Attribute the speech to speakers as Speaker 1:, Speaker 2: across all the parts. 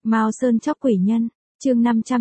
Speaker 1: Mao Sơn chóc quỷ nhân, chương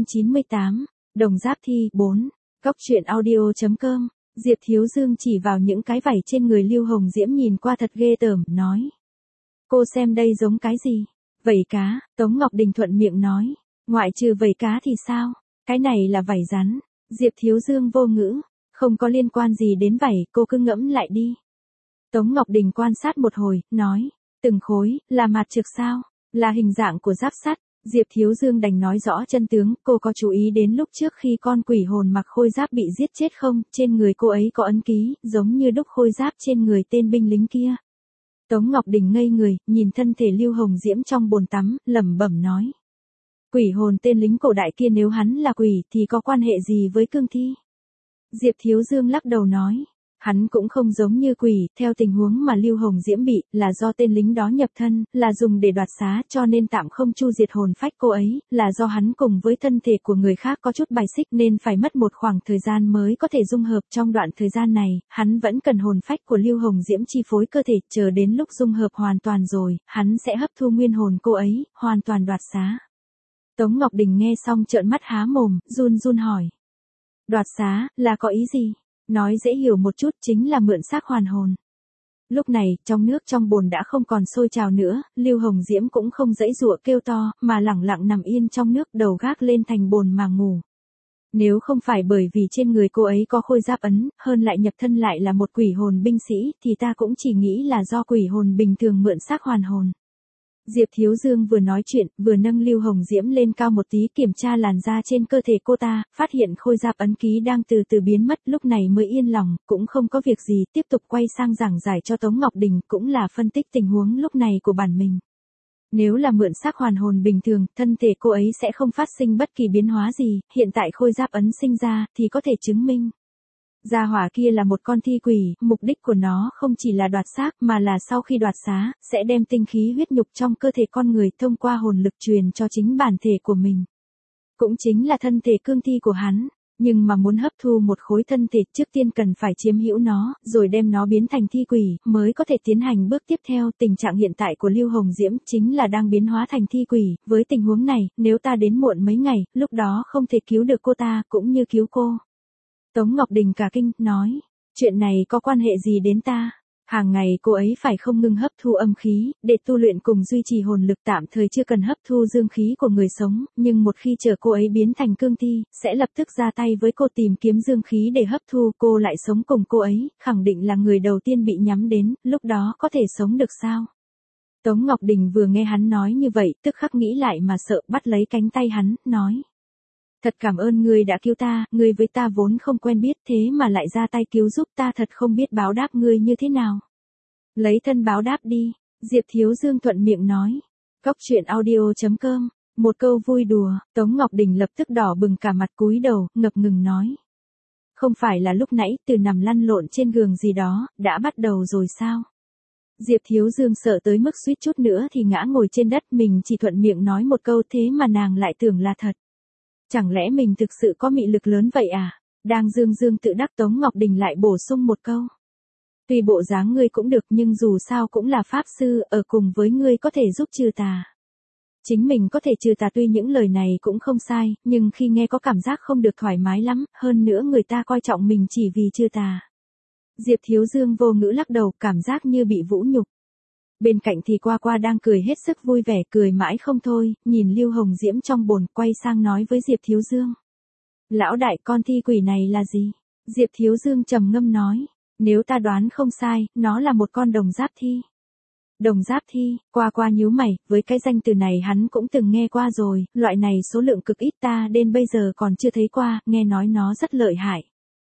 Speaker 1: 598, Đồng Giáp Thi 4, Cóc truyện audio.com. Diệp Thiếu Dương chỉ vào những cái vảy trên người Lưu Hồng Diễm nhìn qua thật ghê tởm, nói. Cô xem đây giống cái gì? Vảy cá, Tống Ngọc Đình thuận miệng nói. Ngoại trừ vảy cá thì sao? Cái này là vảy rắn. Diệp Thiếu Dương vô ngữ. Không có liên quan gì đến vảy, cô cứ ngẫm lại đi. Tống Ngọc Đình quan sát một hồi, nói. Từng khối, là mạt trực sao? Là hình dạng của giáp sắt. Diệp Thiếu Dương đành nói rõ chân tướng, cô có chú ý đến lúc trước khi con quỷ hồn mặc khôi giáp bị giết chết không, trên người cô ấy có ấn ký, giống như đúc khôi giáp trên người tên binh lính kia. Tống Ngọc Đình ngây người, nhìn thân thể Lưu Hồng Diễm trong bồn tắm, lẩm bẩm nói. Quỷ hồn tên lính cổ đại kia nếu hắn là quỷ thì có quan hệ gì với cương thi? Diệp Thiếu Dương lắc đầu nói. Hắn cũng không giống như quỷ, theo tình huống mà Lưu Hồng Diễm bị, là do tên lính đó nhập thân, là dùng để đoạt xá cho nên tạm không chu diệt hồn phách cô ấy, là do hắn cùng với thân thể của người khác có chút bài xích nên phải mất một khoảng thời gian mới có thể dung hợp. Trong đoạn thời gian này, hắn vẫn cần hồn phách của Lưu Hồng Diễm chi phối cơ thể, chờ đến lúc dung hợp hoàn toàn rồi, hắn sẽ hấp thu nguyên hồn cô ấy, hoàn toàn đoạt xá. Tống Ngọc Đình nghe xong trợn mắt há mồm, run run hỏi. Đoạt xá, là có ý gì? Nói dễ hiểu một chút chính là mượn xác hoàn hồn. Lúc này, trong nước trong bồn đã không còn sôi trào nữa, Lưu Hồng Diễm cũng không giãy giụa kêu to, mà lẳng lặng nằm yên trong nước, đầu gác lên thành bồn mà ngủ. Nếu không phải bởi vì trên người cô ấy có khôi giáp ấn, hơn lại nhập thân lại là một quỷ hồn binh sĩ, thì ta cũng chỉ nghĩ là do quỷ hồn bình thường mượn xác hoàn hồn. Diệp Thiếu Dương vừa nói chuyện, vừa nâng Lưu Hồng Diễm lên cao một tí kiểm tra làn da trên cơ thể cô ta, phát hiện khôi giáp ấn ký đang từ từ biến mất, lúc này mới yên lòng, cũng không có việc gì, tiếp tục quay sang giảng giải cho Tống Ngọc Đình, cũng là phân tích tình huống lúc này của bản mình. Nếu là mượn xác hoàn hồn bình thường, thân thể cô ấy sẽ không phát sinh bất kỳ biến hóa gì, hiện tại khôi giáp ấn sinh ra, thì có thể chứng minh. Gia hỏa kia là một con thi quỷ, mục đích của nó không chỉ là đoạt xác mà là sau khi đoạt xá, sẽ đem tinh khí huyết nhục trong cơ thể con người thông qua hồn lực truyền cho chính bản thể của mình. Cũng chính là thân thể cương thi của hắn, nhưng mà muốn hấp thu một khối thân thể trước tiên cần phải chiếm hữu nó, rồi đem nó biến thành thi quỷ, mới có thể tiến hành bước tiếp theo. Tình trạng hiện tại của Lưu Hồng Diễm chính là đang biến hóa thành thi quỷ, với tình huống này, nếu ta đến muộn mấy ngày, lúc đó không thể cứu được cô ta, cũng như cứu cô. Tống Ngọc Đình cả kinh, nói, chuyện này có quan hệ gì đến ta? Hàng ngày cô ấy phải không ngừng hấp thu âm khí, để tu luyện cùng duy trì hồn lực, tạm thời chưa cần hấp thu dương khí của người sống, nhưng một khi chờ cô ấy biến thành cương thi, sẽ lập tức ra tay với cô tìm kiếm dương khí để hấp thu, cô lại sống cùng cô ấy, khẳng định là người đầu tiên bị nhắm đến, lúc đó có thể sống được sao? Tống Ngọc Đình vừa nghe hắn nói như vậy, tức khắc nghĩ lại mà sợ, bắt lấy cánh tay hắn, nói. Thật cảm ơn ngươi đã cứu ta, ngươi với ta vốn không quen biết thế mà lại ra tay cứu giúp ta, thật không biết báo đáp ngươi như thế nào. Lấy thân báo đáp đi, Diệp Thiếu Dương thuận miệng nói. Cóc truyện audio.com, một câu vui đùa, Tống Ngọc Đình lập tức đỏ bừng cả mặt, cúi đầu, ngập ngừng nói. Không phải là lúc nãy từ nằm lăn lộn trên giường gì đó, đã bắt đầu rồi sao? Diệp Thiếu Dương sợ tới mức suýt chút nữa thì ngã ngồi trên đất, mình chỉ thuận miệng nói một câu thế mà nàng lại tưởng là thật. Chẳng lẽ mình thực sự có mị lực lớn vậy à? Đang dương dương tự đắc, Tống Ngọc Đình lại bổ sung một câu. Tuy bộ dáng ngươi cũng được nhưng dù sao cũng là pháp sư, ở cùng với ngươi có thể giúp trừ tà. Chính mình có thể trừ tà, tuy những lời này cũng không sai, nhưng khi nghe có cảm giác không được thoải mái lắm, hơn nữa người ta coi trọng mình chỉ vì trừ tà. Diệp Thiếu Dương vô ngữ lắc đầu, cảm giác như bị vũ nhục. Bên cạnh thì Qua Qua đang cười hết sức vui vẻ, cười mãi không thôi, nhìn Lưu Hồng Diễm trong bồn, quay sang nói với Diệp Thiếu Dương. Lão đại, con thi quỷ này là gì? Diệp Thiếu Dương trầm ngâm nói. Nếu ta đoán không sai, nó là một con đồng giáp thi. Đồng giáp thi, Qua Qua nhíu mày, với cái danh từ này hắn cũng từng nghe qua rồi, loại này số lượng cực ít, ta đến bây giờ còn chưa thấy qua, nghe nói nó rất lợi hại.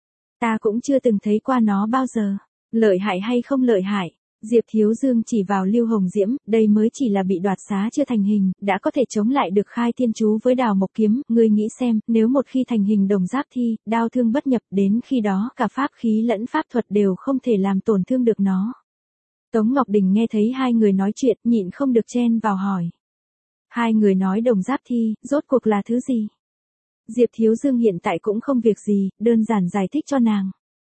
Speaker 1: Ta cũng chưa từng thấy qua nó bao giờ. Lợi hại hay không lợi hại? Diệp Thiếu Dương chỉ vào Lưu Hồng Diễm, đây mới chỉ là bị đoạt xá chưa thành hình, đã có thể chống lại được khai thiên chú với đào mộc kiếm, ngươi nghĩ xem, nếu một khi thành hình đồng giáp thi, đao thương bất nhập, đến khi đó cả pháp khí lẫn pháp thuật đều không thể làm tổn thương được nó. Tống Ngọc Đình nghe thấy hai người nói chuyện, nhịn không được chen vào hỏi. Hai người nói đồng giáp thi, rốt cuộc là thứ gì? Diệp Thiếu Dương hiện tại cũng không việc gì, đơn giản giải thích cho nàng.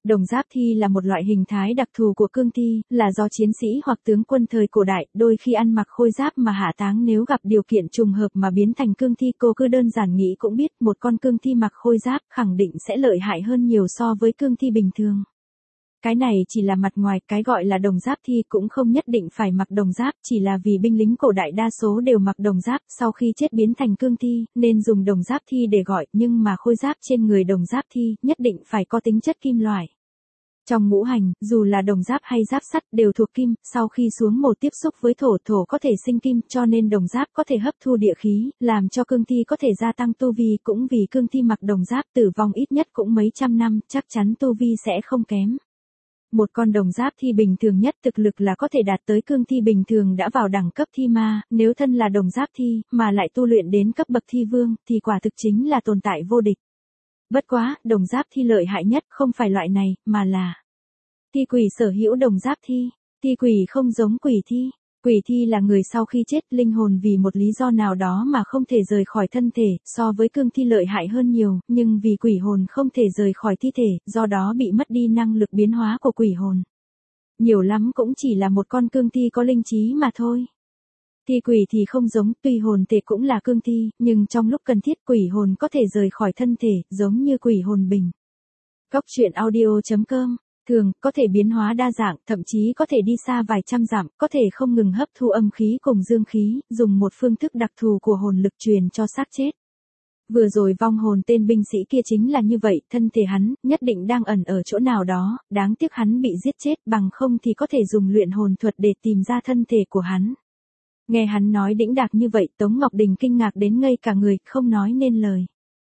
Speaker 1: Đồng giáp thi là một loại hình thái đặc thù của cương thi, là do chiến sĩ hoặc tướng quân thời cổ đại, đôi khi ăn mặc khôi giáp mà hạ táng nếu gặp điều kiện trùng hợp mà biến thành cương thi. Cô cứ đơn giản nghĩ cũng biết, một con cương thi mặc khôi giáp khẳng định sẽ lợi hại hơn nhiều so với cương thi bình thường. Cái này chỉ là mặt ngoài, cái gọi là đồng giáp thi cũng không nhất định phải mặc đồng giáp, chỉ là vì binh lính cổ đại đa số đều mặc đồng giáp, sau khi chết biến thành cương thi, nên dùng đồng giáp thi để gọi, nhưng mà khôi giáp trên người đồng giáp thi, nhất định phải có tính chất kim loại. Trong ngũ hành, dù là đồng giáp hay giáp sắt đều thuộc kim, sau khi xuống mồ tiếp xúc với thổ có thể sinh kim, cho nên đồng giáp có thể hấp thu địa khí, làm cho cương thi có thể gia tăng tu vi, cũng vì cương thi mặc đồng giáp tử vong ít nhất cũng mấy trăm năm, chắc chắn tu vi sẽ không kém. Một con đồng giáp thi bình thường nhất thực lực là có thể đạt tới cương thi bình thường đã vào đẳng cấp thi ma, nếu thân là đồng giáp thi, mà lại tu luyện đến cấp bậc thi vương, thì quả thực chính là tồn tại vô địch. Bất quá, đồng giáp thi lợi hại nhất không phải loại này, mà là thi quỷ sở hữu đồng giáp thi. Thi quỷ không giống quỷ thi. Quỷ thi là người sau khi chết, linh hồn vì một lý do nào đó mà không thể rời khỏi thân thể, so với cương thi lợi hại hơn nhiều, nhưng vì quỷ hồn không thể rời khỏi thi thể, do đó bị mất đi năng lực biến hóa của quỷ hồn. Nhiều lắm cũng chỉ là một con cương thi có linh trí mà thôi. Thi quỷ thì không giống, tuy hồn thể cũng là cương thi, nhưng trong lúc cần thiết quỷ hồn có thể rời khỏi thân thể, giống như quỷ hồn bình. Góc truyện audio.com thường, có thể biến hóa đa dạng, thậm chí có thể đi xa vài trăm dặm, có thể không ngừng hấp thu âm khí cùng dương khí, dùng một phương thức đặc thù của hồn lực truyền cho xác chết. Vừa rồi vong hồn tên binh sĩ kia chính là như vậy, thân thể hắn, nhất định đang ẩn ở chỗ nào đó, đáng tiếc hắn bị giết chết, bằng không thì có thể dùng luyện hồn thuật để tìm ra thân thể của hắn. Nghe hắn nói đĩnh đạc như vậy, Tống Ngọc Đình kinh ngạc đến ngây cả người, không nói nên lời.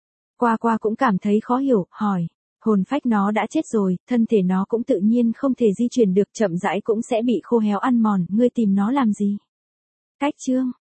Speaker 1: Qua cũng cảm thấy khó hiểu, hỏi. Hồn phách nó đã chết rồi, thân thể nó cũng tự nhiên không thể di chuyển được, chậm rãi cũng sẽ bị khô héo ăn mòn, ngươi tìm nó làm gì? Cách chương